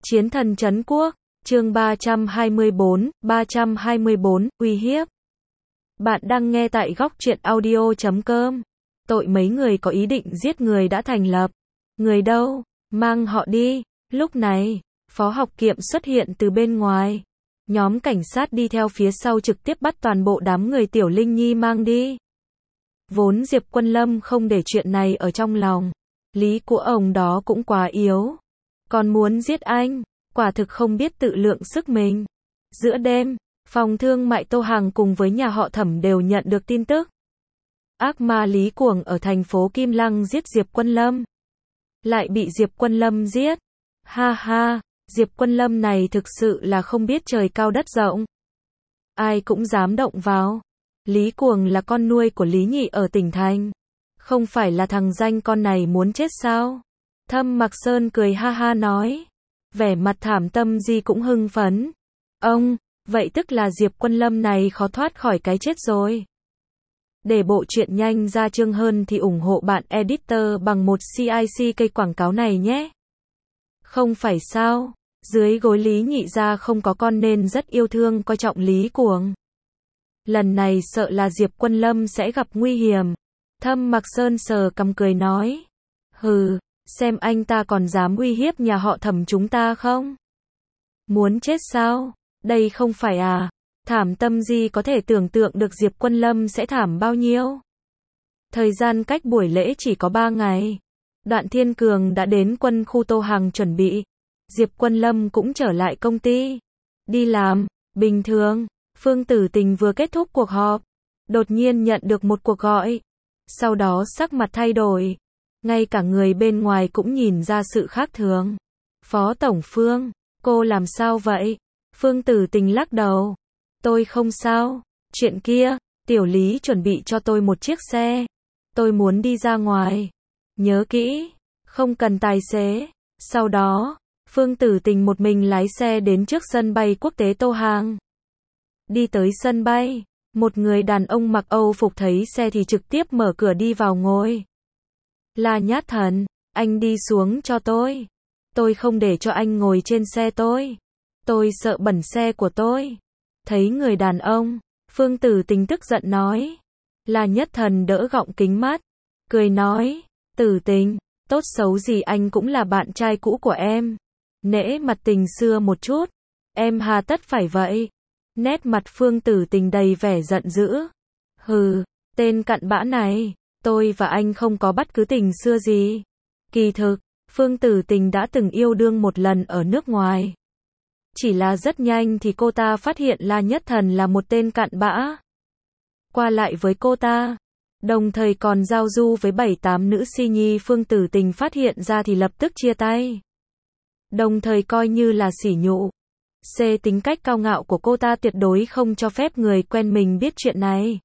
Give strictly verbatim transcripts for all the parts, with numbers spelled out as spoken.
Chiến thần trấn quốc, chương ba trăm hai mươi bốn, ba trăm hai mươi bốn, uy hiếp. Bạn đang nghe tại góc truyện audio chấm com. Tội mấy người có ý định giết người đã thành lập. Người đâu? Mang họ đi. Lúc này, Phó Học Kiệm xuất hiện từ bên ngoài. Nhóm cảnh sát đi theo phía sau trực tiếp bắt toàn bộ đám người Tiểu Linh Nhi mang đi. Vốn Diệp Quân Lâm không để chuyện này ở trong lòng. Lý của ông đó cũng quá yếu. Còn muốn giết anh, quả thực không biết tự lượng sức mình. Giữa đêm, phòng thương mại Tô Hằng cùng với nhà họ Thẩm đều nhận được tin tức. Ác ma Lý Cuồng ở thành phố Kim Lăng giết Diệp Quân Lâm. Lại bị Diệp Quân Lâm giết. Ha ha, Diệp Quân Lâm này thực sự là không biết trời cao đất rộng. Ai cũng dám động vào. Lý Cuồng là con nuôi của Lý Nhị ở tỉnh thành. Không phải là thằng danh con này muốn chết sao? Thâm Mặc Sơn cười ha ha nói. Vẻ mặt Thảm Tâm Di cũng hưng phấn. Ông, vậy tức là Diệp Quân Lâm này khó thoát khỏi cái chết rồi. Để bộ truyện nhanh ra chương hơn thì ủng hộ bạn editor bằng một xê i xê cây quảng cáo này nhé. Không phải sao, dưới gối Lý Nhị gia không có con nên rất yêu thương coi trọng Lý Cuồng. Lần này sợ là Diệp Quân Lâm sẽ gặp nguy hiểm. Thâm Mặc Sơn sờ cằm cười nói. Hừ, xem anh ta còn dám uy hiếp nhà họ Thẩm chúng ta không? Muốn chết sao? Đây không phải à? Thảm Tâm Di có thể tưởng tượng được Diệp Quân Lâm sẽ thảm bao nhiêu. Thời gian cách buổi lễ chỉ có ba ngày. Đoạn Thiên Cường đã đến quân khu Tô Hằng chuẩn bị. Diệp Quân Lâm cũng trở lại công ty. Đi làm, bình thường. Phương Tử Tình vừa kết thúc cuộc họp. Đột nhiên nhận được một cuộc gọi. Sau đó sắc mặt thay đổi. Ngay cả người bên ngoài cũng nhìn ra sự khác thường. Phó Tổng Phương, cô làm sao vậy? Phương Tử Tình lắc đầu. Tôi không sao. Chuyện kia, Tiểu Lý chuẩn bị cho tôi một chiếc xe. Tôi muốn đi ra ngoài. Nhớ kỹ, không cần tài xế. Sau đó, Phương Tử Tình một mình lái xe đến trước sân bay quốc tế Tô Hằng. Đi tới sân bay, một người đàn ông mặc Âu phục thấy xe thì trực tiếp mở cửa đi vào ngồi. La Nhát Thần, anh đi xuống cho tôi. Tôi không để cho anh ngồi trên xe tôi. Tôi sợ bẩn xe của tôi. Thấy người đàn ông, Phương Tử Tình tức giận nói. La Nhất Thần đỡ gọng kính mắt, cười nói, Tử Tình, tốt xấu gì anh cũng là bạn trai cũ của em. Nể mặt tình xưa một chút, em hà tất phải vậy. Nét mặt Phương Tử Tình đầy vẻ giận dữ. Hừ, tên cặn bã này, tôi và anh không có bất cứ tình xưa gì. Kỳ thực, Phương Tử Tình đã từng yêu đương một lần ở nước ngoài. Chỉ là rất nhanh thì cô ta phát hiện La Nhất Thần là một tên cặn bã. Qua lại với cô ta, đồng thời còn giao du với bảy tám nữ si nhi. Phương Tử Tình phát hiện ra thì lập tức chia tay. Đồng thời coi như là sỉ nhục. C tính cách cao ngạo của cô ta tuyệt đối không cho phép người quen mình biết chuyện này.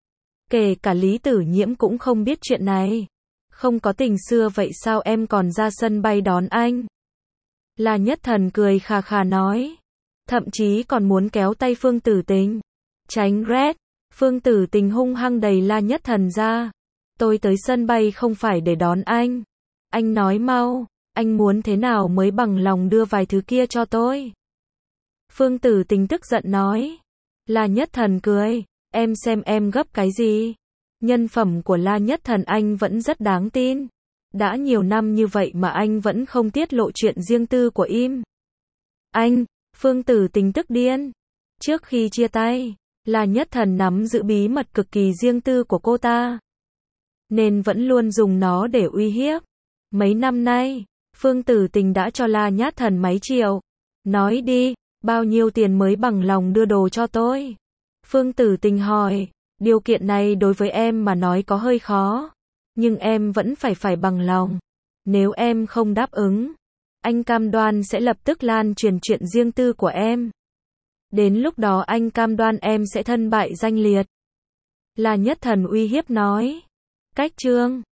Kể cả Lý Tử Nhiễm cũng không biết chuyện này. Không có tình xưa vậy sao em còn ra sân bay đón anh? La Nhất Thần cười khà khà nói. Thậm chí còn muốn kéo tay Phương Tử Tình. Tránh rét. Phương Tử Tình hung hăng đẩy La Nhất Thần ra. Tôi tới sân bay không phải để đón anh. Anh nói mau, anh muốn thế nào mới bằng lòng đưa vài thứ kia cho tôi? Phương Tử Tình tức giận nói. La Nhất Thần cười. Em xem em gấp cái gì? Nhân phẩm của La Nhất Thần anh vẫn rất đáng tin. Đã nhiều năm như vậy mà anh vẫn không tiết lộ chuyện riêng tư của im. Anh, Phương Tử Tình tức điên. Trước khi chia tay, La Nhất Thần nắm giữ bí mật cực kỳ riêng tư của cô ta. Nên vẫn luôn dùng nó để uy hiếp. Mấy năm nay, Phương Tử Tình đã cho La Nhất Thần mấy triệu. Nói đi, bao nhiêu tiền mới bằng lòng đưa đồ cho tôi? Phương Tử Tình hỏi. Điều kiện này đối với em mà nói có hơi khó. Nhưng em vẫn phải phải bằng lòng. Nếu em không đáp ứng, anh cam đoan sẽ lập tức lan truyền chuyện riêng tư của em. Đến lúc đó anh cam đoan em sẽ thân bại danh liệt. La Nhất Thần uy hiếp nói. Cách chương